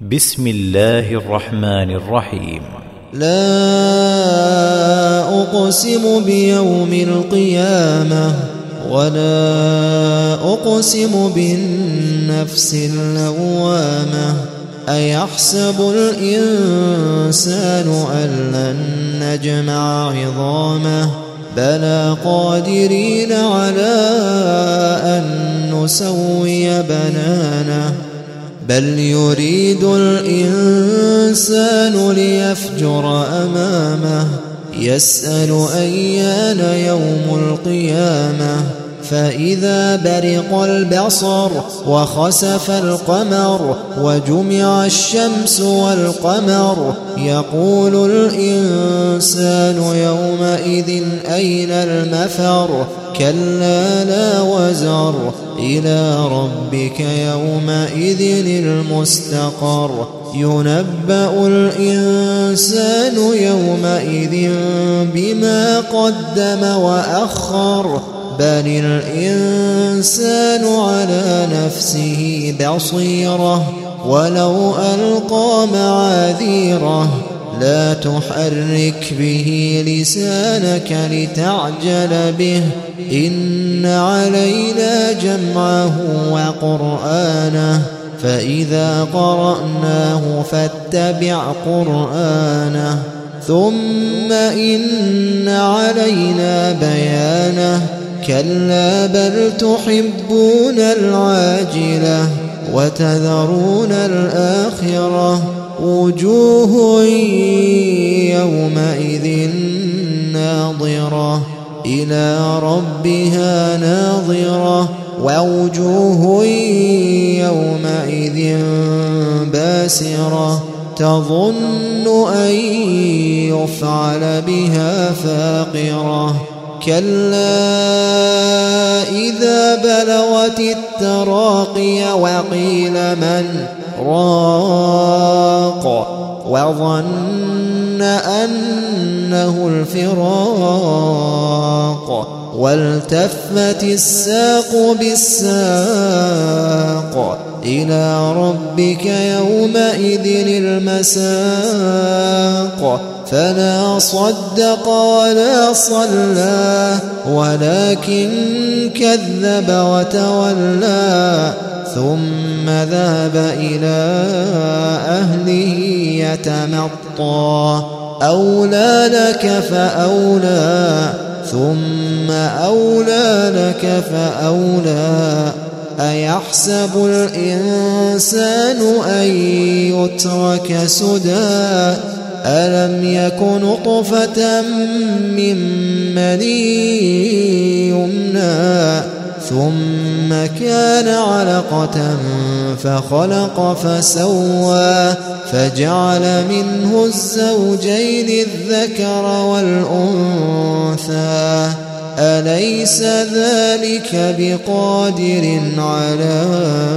بسم الله الرحمن الرحيم. لا أقسم بيوم القيامة ولا أقسم بالنفس اللوامة أيحسب الإنسان أن لن نجمع عظامه بلى قادرين على أن نسوي بنانه بل يريد الإنسان ليفجر أمامه يسأل أيان يوم القيامة فإذا برق البصر وخسف القمر وجمع الشمس والقمر يقول الإنسان يومئذ أين المفر كلا لا وزر إلى ربك يومئذ المستقر ينبأ الإنسان يومئذ بما قدم وأخر بل الإنسان على نفسه بصيرة ولو ألقى معاذيره لا تحرك به لسانك لتعجل به إن علينا جمعه وقرآنه فإذا قرأناه فاتبع قرآنه ثم إن علينا بيانه كلا بل تحبون العاجلة وتذرون الآخرة وجوه يومئذ ناظرة إلى ربها ناظرة ووجوه يومئذ باسرة تظن أن يفعل بها فاقرة كلا إذا بلغت التراقي وقيل من راق وظن أنه الفراق والتفت الساق بالساق إلى ربك يومئذ المساق فلا صدق ولا صلى ولكن كذب وتولى ثم ذهب إلى أهله يتمطى أولى لك فأولى ثم أولى لك فأولى أيحسب الإنسان أن يترك سدى ألم يك نطفة من مني يمنى ثم كان علقة فخلق فسوى فجعل منه الزوجين الذكر والأنثى أليس ذلك بقادر على